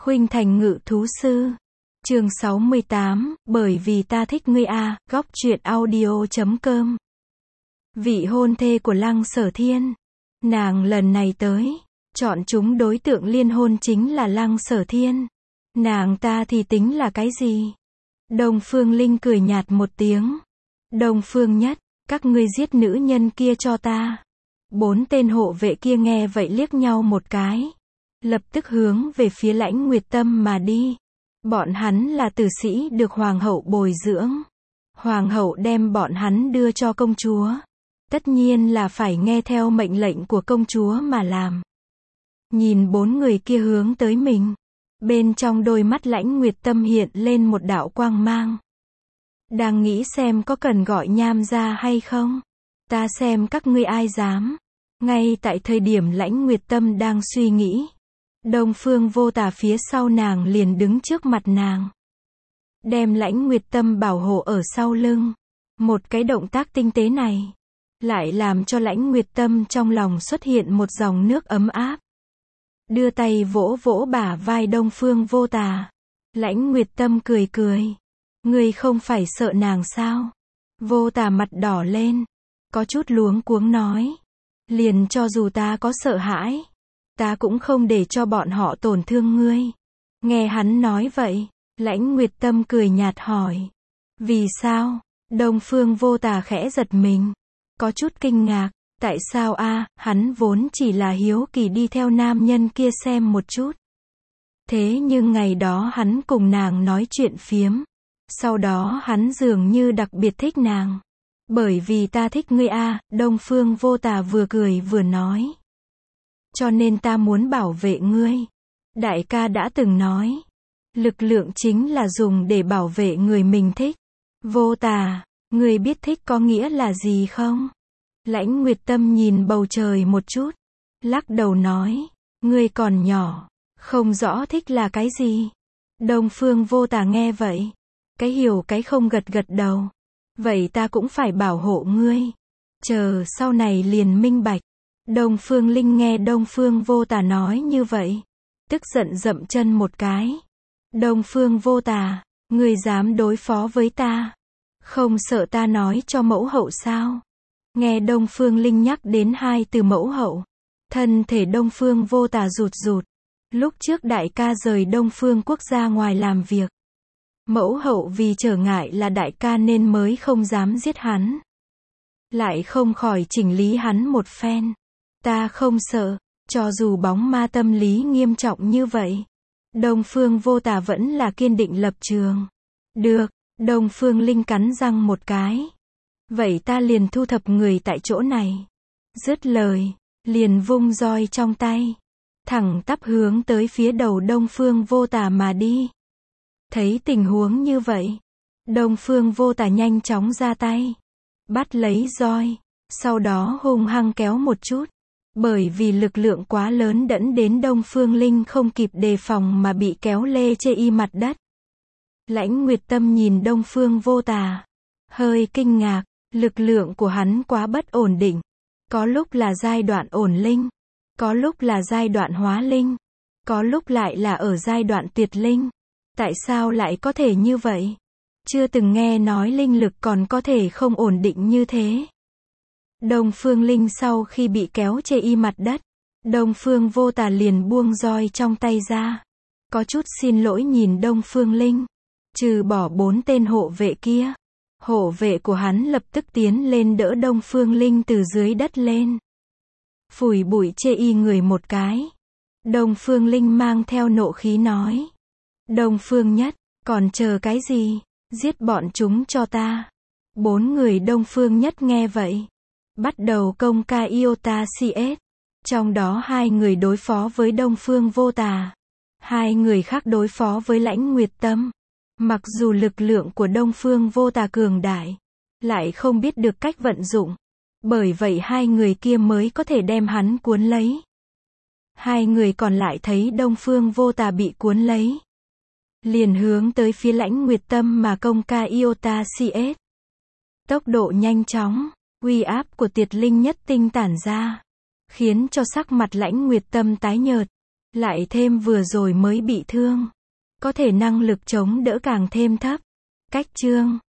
Khuynh Thành Ngự Thú Sư. Chương 68, bởi vì ta thích ngươi a, góc truyện audio.com. Vị hôn thê của Lăng Sở Thiên. Nàng lần này tới, chọn chúng đối tượng liên hôn chính là Lăng Sở Thiên. Nàng ta thì tính là cái gì? Đông Phương Linh cười nhạt một tiếng. Đông Phương Nhất, các ngươi giết nữ nhân kia cho ta. 4 tên hộ vệ kia nghe vậy liếc nhau một cái. Lập tức hướng về phía Lãnh Nguyệt Tâm mà đi. Bọn hắn là tử sĩ được hoàng hậu bồi dưỡng. Hoàng hậu đem bọn hắn đưa cho công chúa. Tất nhiên là phải nghe theo mệnh lệnh của công chúa mà làm. Nhìn 4 người kia hướng tới mình. Bên trong đôi mắt Lãnh Nguyệt Tâm hiện lên một đạo quang mang. Đang nghĩ xem có cần gọi nham ra hay không? Ta xem các ngươi ai dám. Ngay tại thời điểm Lãnh Nguyệt Tâm đang suy nghĩ, Đông Phương Vô Tà phía sau nàng liền đứng trước mặt nàng. Đem Lãnh Nguyệt Tâm bảo hộ ở sau lưng. Một cái động tác tinh tế này, lại làm cho Lãnh Nguyệt Tâm trong lòng xuất hiện một dòng nước ấm áp. Đưa tay vỗ vỗ bả vai Đông Phương Vô Tà. Lãnh Nguyệt Tâm cười cười. Ngươi không phải sợ nàng sao? Vô Tà mặt đỏ lên. Có chút luống cuống nói. Liền cho dù ta có sợ hãi, ta cũng không để cho bọn họ tổn thương ngươi. Nghe hắn nói vậy, Lãnh Nguyệt Tâm cười nhạt hỏi. Vì sao? Đông Phương Vô Tà khẽ giật mình. Có chút kinh ngạc. Tại sao a? Hắn vốn chỉ là hiếu kỳ đi theo nam nhân kia xem một chút. Thế nhưng ngày đó hắn cùng nàng nói chuyện phiếm. Sau đó hắn dường như đặc biệt thích nàng. Bởi vì ta thích ngươi a, Đông Phương Vô Tà vừa cười vừa nói. Cho nên ta muốn bảo vệ ngươi. Đại ca đã từng nói. Lực lượng chính là dùng để bảo vệ người mình thích. Vô Tà, ngươi biết thích có nghĩa là gì không? Lãnh Nguyệt Tâm nhìn bầu trời một chút. Lắc đầu nói. Ngươi còn nhỏ. Không rõ thích là cái gì. Đông Phương Vô Tà nghe vậy. Cái hiểu cái không gật gật đầu. Vậy ta cũng phải bảo hộ ngươi. Chờ sau này liền minh bạch. Đông Phương Linh nghe Đông Phương Vô Tà nói như vậy. Tức giận dậm chân một cái. Đông Phương Vô Tà, ngươi dám đối phó với ta? Không sợ ta nói cho mẫu hậu sao? Nghe Đông Phương Linh nhắc đến 2 từ mẫu hậu. Thân thể Đông Phương Vô Tà rụt rụt. Lúc trước đại ca rời Đông Phương quốc ra ngoài làm việc. Mẫu hậu vì trở ngại là đại ca nên mới không dám giết hắn. Lại không khỏi chỉnh lý hắn một phen. Ta không sợ, cho dù bóng ma tâm lý nghiêm trọng như vậy. Đông Phương Vô Tà vẫn là kiên định lập trường. Được, Đông Phương Linh cắn răng một cái. Vậy ta liền thu thập người tại chỗ này. Dứt lời, liền vung roi trong tay. Thẳng tắp hướng tới phía đầu Đông Phương Vô Tà mà đi. Thấy tình huống như vậy, Đông Phương Vô Tà nhanh chóng ra tay. Bắt lấy roi. Sau đó hung hăng kéo một chút. Bởi vì lực lượng quá lớn dẫn đến Đông Phương Linh không kịp đề phòng mà bị kéo lê chê y mặt đất. Lãnh Nguyệt Tâm nhìn Đông Phương Vô Tà. Hơi kinh ngạc. Lực lượng của hắn quá bất ổn định. Có lúc là giai đoạn ổn linh. Có lúc là giai đoạn hóa linh. Có lúc lại là ở giai đoạn tuyệt linh. Tại sao lại có thể như vậy? Chưa từng nghe nói linh lực còn có thể không ổn định như thế. Đông Phương Linh sau khi bị kéo chê y mặt đất, Đông Phương Vô Tà liền buông roi trong tay ra. Có chút xin lỗi nhìn Đông Phương Linh. Trừ bỏ 4 tên hộ vệ kia. Hộ vệ của hắn lập tức tiến lên đỡ Đông Phương Linh từ dưới đất lên. Phủi bụi chê y người một cái. Đông Phương Linh mang theo nộ khí nói. Đông Phương Nhất, còn chờ cái gì? Giết bọn chúng cho ta. 4 người Đông Phương Nhất nghe vậy. Bắt đầu công ca Iota CS. Trong đó 2 người đối phó với Đông Phương Vô Tà. 2 người khác đối phó với Lãnh Nguyệt Tâm. Mặc dù lực lượng của Đông Phương Vô Tà cường đại, lại không biết được cách vận dụng. Bởi vậy 2 người kia mới có thể đem hắn cuốn lấy. 2 người còn lại thấy Đông Phương Vô Tà bị cuốn lấy. Liền hướng tới phía Lãnh Nguyệt Tâm mà công ca Iota CS. Tốc độ nhanh chóng, uy áp của Tiệt Linh Nhất Tinh tản ra. Khiến cho sắc mặt Lãnh Nguyệt Tâm tái nhợt. Lại thêm vừa rồi mới bị thương. Có thể năng lực chống đỡ càng thêm thấp. Cách chương